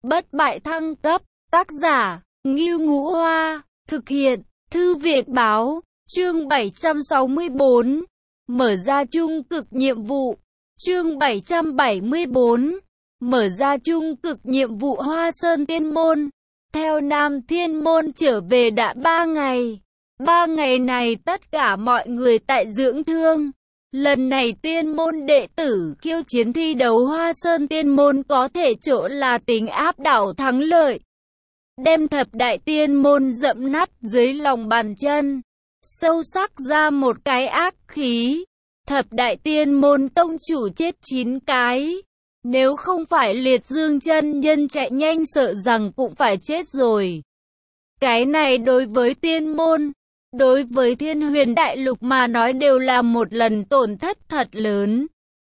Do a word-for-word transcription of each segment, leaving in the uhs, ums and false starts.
Bất bại thăng cấp, tác giả, Ngưu Ngũ Hoa, thực hiện, Thư viện Báo, chương bảy trăm sáu mươi bốn, mở ra trung cực nhiệm vụ, chương bảy trăm bảy mươi bốn, mở ra trung cực nhiệm vụ Hoa Sơn Tiên Môn. Theo Nam Thiên Môn trở về đã ba ngày, ba ngày này tất cả mọi người tại dưỡng thương. Lần này tiên môn đệ tử khiêu chiến thi đấu Hoa Sơn Tiên Môn có thể chỗ là tính áp đảo thắng lợi. Đem thập đại tiên môn dẫm nát dưới lòng bàn chân, sâu sắc ra một cái ác khí. Thập đại tiên môn tông chủ chết chín cái. Nếu không phải Liệt Dương chân nhân chạy nhanh sợ rằng cũng phải chết rồi. Cái này đối với tiên môn, đối với Thiên Huyền Đại Lục mà nói đều là một lần tổn thất thật lớn.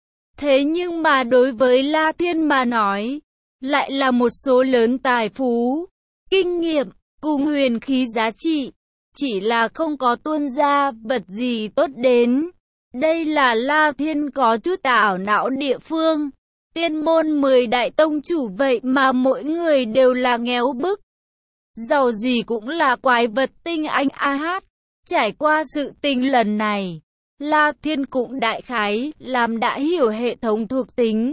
Thế nhưng mà đối với La Thiên mà nói, lại là một số lớn tài phú, kinh nghiệm, cùng huyền khí giá trị. Chỉ là không có tuôn ra vật gì tốt đến. Đây là La Thiên có chút ảo não địa phương. Tiên môn mười đại tông chủ vậy mà mỗi người đều là nghèo bức. Giàu gì cũng là quái vật tinh anh a hát. Trải qua sự tình lần này, La Thiên cũng đại khái làm đã hiểu hệ thống thuộc tính.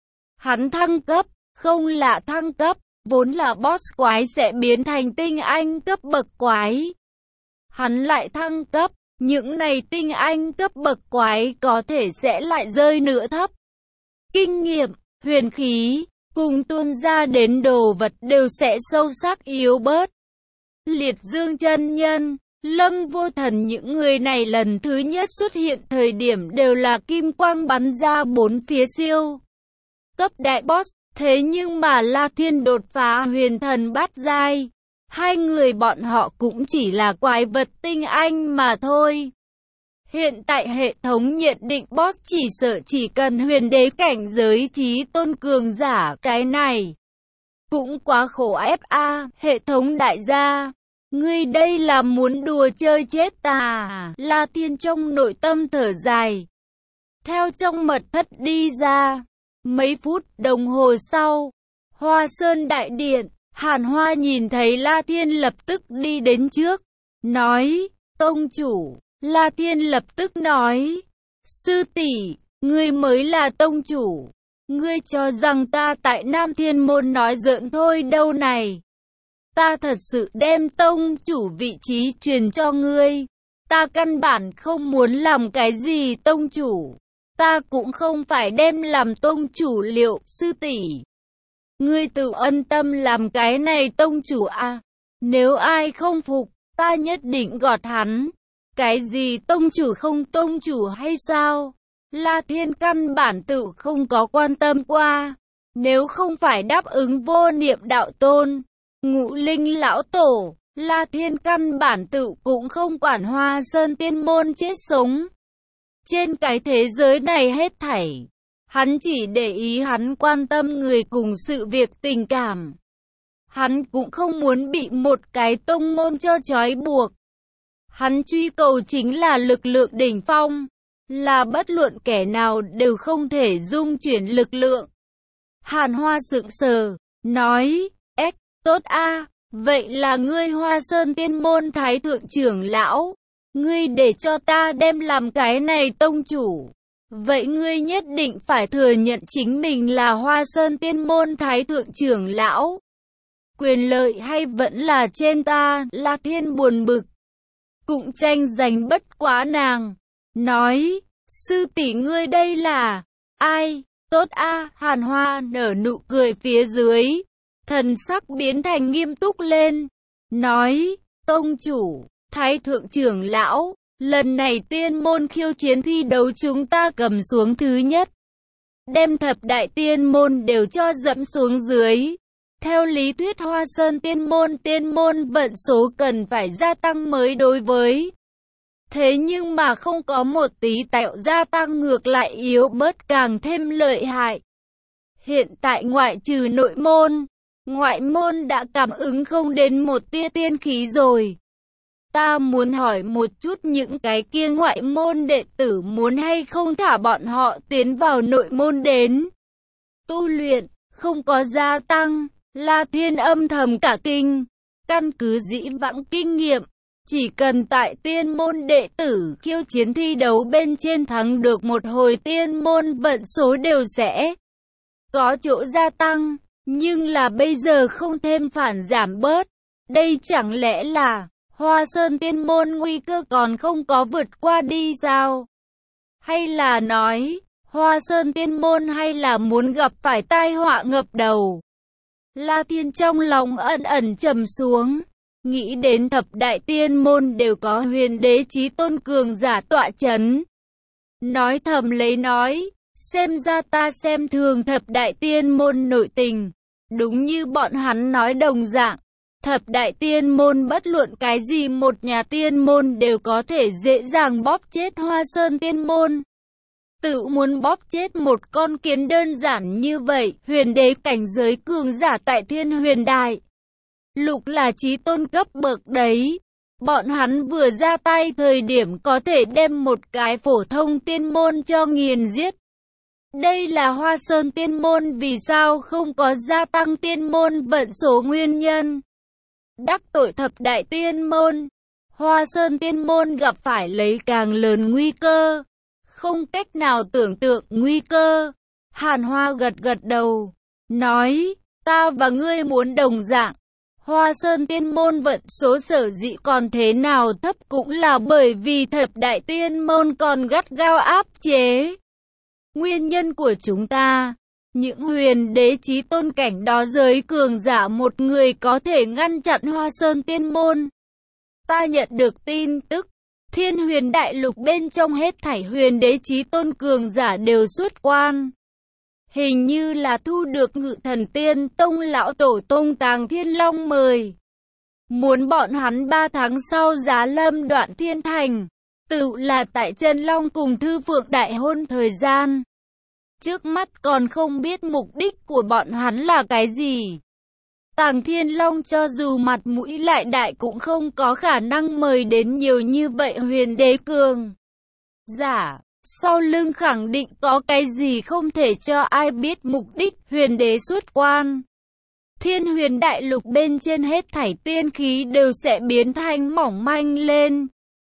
Hắn thăng cấp, không lạ thăng cấp, vốn là boss quái sẽ biến thành tinh anh cấp bậc quái. Hắn lại thăng cấp, những này tinh anh cấp bậc quái có thể sẽ lại rơi nửa thấp. Kinh nghiệm, huyền khí, cùng tuôn ra đến đồ vật đều sẽ sâu sắc yếu bớt. Liệt Dương chân nhân, Lâm Vô Thần những người này lần thứ nhất xuất hiện thời điểm đều là kim quang bắn ra bốn phía siêu cấp đại boss, thế nhưng mà La Thiên đột phá huyền thần bát giai, hai người bọn họ cũng chỉ là quái vật tinh anh mà thôi. Hiện tại hệ thống nhận định boss chỉ sợ chỉ cần huyền đế cảnh giới trí tôn cường giả, cái này cũng quá khổ ép a. Hệ thống đại gia, ngươi đây là muốn đùa chơi chết ta à? La Thiên trong nội tâm thở dài, theo trong mật thất đi ra. Mấy phút đồng hồ sau, Hoa Sơn Đại Điện, Hàn Hoa nhìn thấy La Thiên lập tức đi đến trước, nói, tông chủ. La Thiên lập tức nói, sư tỷ, ngươi mới là tông chủ. Ngươi cho rằng ta tại Nam Thiên Môn nói giỡn thôi đâu này. Ta thật sự đem tông chủ vị trí truyền cho ngươi. Ta căn bản không muốn làm cái gì tông chủ. Ta cũng không phải đem làm tông chủ liệu, sư tỷ. Ngươi tự ân tâm làm cái này tông chủ à. Nếu ai không phục, ta nhất định gọt hắn. Cái gì tông chủ không tông chủ hay sao? La Thiên căn bản tự không có quan tâm qua. Nếu không phải đáp ứng vô niệm đạo tôn, Ngũ Linh lão tổ, La Thiên căn bản tự cũng không quản Hoa Sơn Tiên Môn chết sống. Trên cái thế giới này hết thảy, hắn chỉ để ý hắn quan tâm người cùng sự việc tình cảm. Hắn cũng không muốn bị một cái tông môn cho trói buộc. Hắn truy cầu chính là lực lượng đỉnh phong, là bất luận kẻ nào đều không thể dung chuyển lực lượng. Hàn Hoa sững sờ, nói, ếch, tốt a, vậy là ngươi Hoa Sơn Tiên Môn Thái Thượng trưởng lão, ngươi để cho ta đem làm cái này tông chủ. Vậy ngươi nhất định phải thừa nhận chính mình là Hoa Sơn Tiên Môn Thái Thượng trưởng lão. Quyền lợi hay vẫn là trên ta? La Thiên buồn bực. Cũng tranh giành bất quá nàng. Nói, sư tỷ ngươi đây là ai? Tốt a. Hàn Hoa nở nụ cười phía dưới, thần sắc biến thành nghiêm túc lên. Nói, tông chủ, Thái Thượng trưởng lão, lần này tiên môn khiêu chiến thi đấu chúng ta cầm xuống thứ nhất. Đem thập đại tiên môn đều cho dẫm xuống dưới. Theo lý thuyết Hoa Sơn Tiên Môn tiên môn vận số cần phải gia tăng mới đối với. Thế nhưng mà không có một tí tạo gia tăng, ngược lại yếu bớt càng thêm lợi hại. Hiện tại ngoại trừ nội môn, ngoại môn đã cảm ứng không đến một tia tiên khí rồi. Ta muốn hỏi một chút những cái kia ngoại môn đệ tử muốn hay không thả bọn họ tiến vào nội môn đến tu luyện, không có gia tăng. La Thiên âm thầm cả kinh, căn cứ dĩ vãng kinh nghiệm, chỉ cần tại tiên môn đệ tử khiêu chiến thi đấu bên trên thắng được một hồi tiên môn vận số đều sẽ có chỗ gia tăng, nhưng là bây giờ không thêm phản giảm bớt. Đây chẳng lẽ là Hoa Sơn tiên môn nguy cơ còn không có vượt qua đi sao? Hay là nói Hoa Sơn tiên môn hay là muốn gặp phải tai họa ngập đầu? La Thiên trong lòng ẩn ẩn trầm xuống, nghĩ đến thập đại tiên môn đều có huyền đế chí tôn cường giả tọa chấn. Nói thầm lấy nói, xem ra ta xem thường thập đại tiên môn nội tình. Đúng như bọn hắn nói đồng dạng, thập đại tiên môn bất luận cái gì một nhà tiên môn đều có thể dễ dàng bóp chết Hoa Sơn tiên môn. Tự muốn bóp chết một con kiến đơn giản như vậy, huyền đế cảnh giới cường giả tại Thiên Huyền Đại Lục là chí tôn cấp bậc đấy. Bọn hắn vừa ra tay thời điểm có thể đem một cái phổ thông tiên môn cho nghiền giết. Đây là Hoa Sơn tiên môn vì sao không có gia tăng tiên môn vận số nguyên nhân. Đắc tội thập đại tiên môn, Hoa Sơn tiên môn gặp phải lấy càng lớn nguy cơ. Không cách nào tưởng tượng nguy cơ. Hàn Hoa gật gật đầu, nói, ta và ngươi muốn đồng dạng. Hoa Sơn tiên môn vận số sở dĩ còn thế nào thấp cũng là bởi vì thập đại tiên môn còn gắt gao áp chế. Nguyên nhân của chúng ta, những huyền đế chí tôn cảnh đó giới cường giả một người có thể ngăn chặn Hoa Sơn tiên môn. Ta nhận được tin tức, Thiên Huyền Đại Lục bên trong hết thảy huyền đế chí tôn cường giả đều xuất quan. Hình như là thu được Ngự Thần Tiên Tông lão tổ Tông Tàng Thiên Long mời. Muốn bọn hắn ba tháng sau giá lâm Đoạn Thiên Thành, tự là tại Chân Long cùng Thư Phượng đại hôn thời gian. Trước mắt còn không biết mục đích của bọn hắn là cái gì. Tàng Thiên Long cho dù mặt mũi lại đại cũng không có khả năng mời đến nhiều như vậy huyền đế cường giả. Sau lưng khẳng định có cái gì không thể cho ai biết mục đích huyền đế xuất quan. Thiên Huyền Đại Lục bên trên hết thảy tiên khí đều sẽ biến thành mỏng manh lên.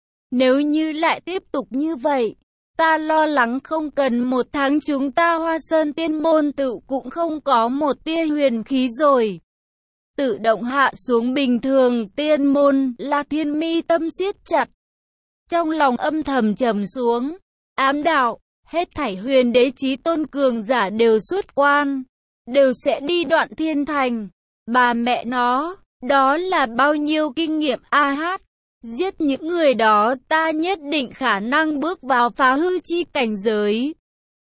Nếu như lại tiếp tục như vậy, ta lo lắng không cần một tháng chúng ta Hoa Sơn tiên môn tự cũng không có một tia huyền khí rồi. Tự động hạ xuống bình thường tiên môn, La Thiên mi tâm siết chặt. Trong lòng âm thầm trầm xuống, ám đạo, hết thảy huyền đế chí tôn cường giả đều xuất quan, đều sẽ đi Đoạn Thiên Thành. Bà mẹ nó, đó là bao nhiêu kinh nghiệm a hát. Giết những người đó ta nhất định khả năng bước vào phá hư chi cảnh giới.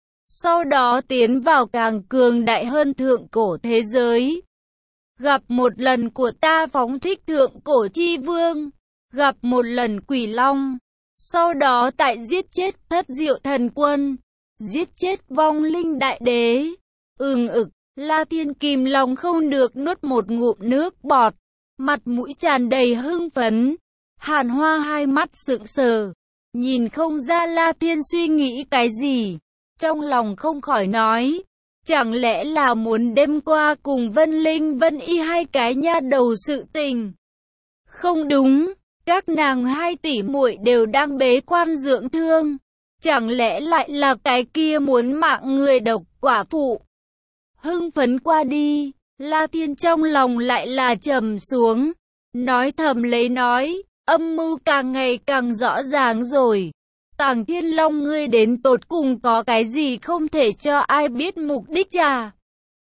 Sau đó tiến vào càng cường đại hơn thượng cổ thế giới. Gặp một lần của ta phóng thích thượng cổ chi vương. Gặp một lần quỷ long. Sau đó tại giết chết thất diệu thần quân. Giết chết vong linh đại đế. Ừng ực, La Thiên kìm lòng không được nuốt một ngụm nước bọt. Mặt mũi tràn đầy hưng phấn. Hàn Hoa hai mắt sững sờ, nhìn không ra La Thiên suy nghĩ cái gì, trong lòng không khỏi nói, chẳng lẽ là muốn đêm qua cùng Vân Linh Vân Y hai cái nha đầu sự tình. Không đúng, các nàng hai tỷ muội đều đang bế quan dưỡng thương, chẳng lẽ lại là cái kia muốn mạng người độc quả phụ. Hưng phấn qua đi, La Thiên trong lòng lại là trầm xuống, nói thầm lấy nói. Âm mưu càng ngày càng rõ ràng rồi. Tàng Thiên Long ngươi đến tột cùng có cái gì không thể cho ai biết mục đích à?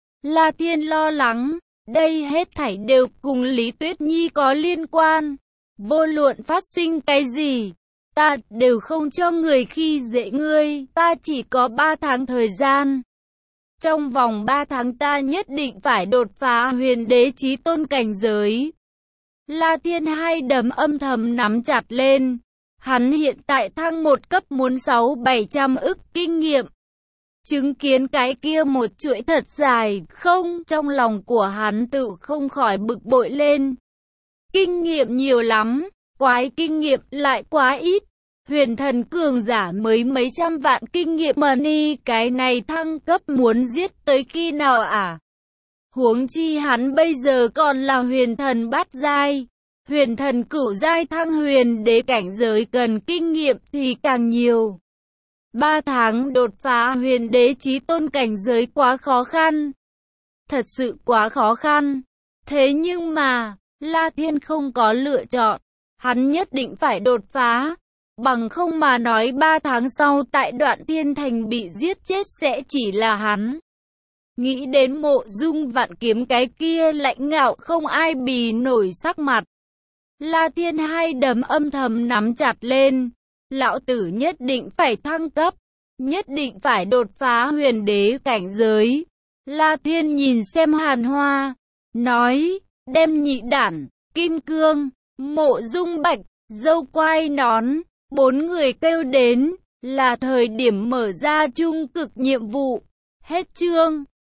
La Thiên lo lắng, đây hết thảy đều cùng Lý Tuyết Nhi có liên quan. Vô luận phát sinh cái gì, ta đều không cho người khi dễ ngươi, ta chỉ có ba tháng thời gian. Trong vòng ba tháng ta nhất định phải đột phá huyền đế chí tôn cảnh giới. La Thiên hai đấm âm thầm nắm chặt lên. Hắn hiện tại thăng một cấp muốn sáu bảy trăm ức kinh nghiệm. Chứng kiến cái kia một chuỗi thật dài, không, trong lòng của hắn tự không khỏi bực bội lên. Kinh nghiệm nhiều lắm, quái kinh nghiệm lại quá ít. Huyền thần cường giả mới mấy trăm vạn kinh nghiệm money, cái này thăng cấp muốn giết tới khi nào à? Huống chi hắn bây giờ còn là huyền thần bát giai. Huyền thần cửu giai thăng huyền đế cảnh giới cần kinh nghiệm thì càng nhiều. Ba tháng đột phá huyền đế chí tôn cảnh giới quá khó khăn. Thật sự quá khó khăn. Thế nhưng mà, La Thiên không có lựa chọn. Hắn nhất định phải đột phá. Bằng không mà nói ba tháng sau tại Đoạn Thiên Thành bị giết chết sẽ chỉ là hắn. Nghĩ đến Mộ Dung Vạn Kiếm cái kia lạnh ngạo không ai bì nổi sắc mặt. La Thiên hai đấm âm thầm nắm chặt lên. Lão tử nhất định phải thăng cấp. Nhất định phải đột phá huyền đế cảnh giới. La Thiên nhìn xem Hàn Hoa. Nói, đem nhị đản, Kim Cương, Mộ Dung Bạch, Dâu Quai Nón. Bốn người kêu đến, là thời điểm mở ra trung cực nhiệm vụ. Hết chương.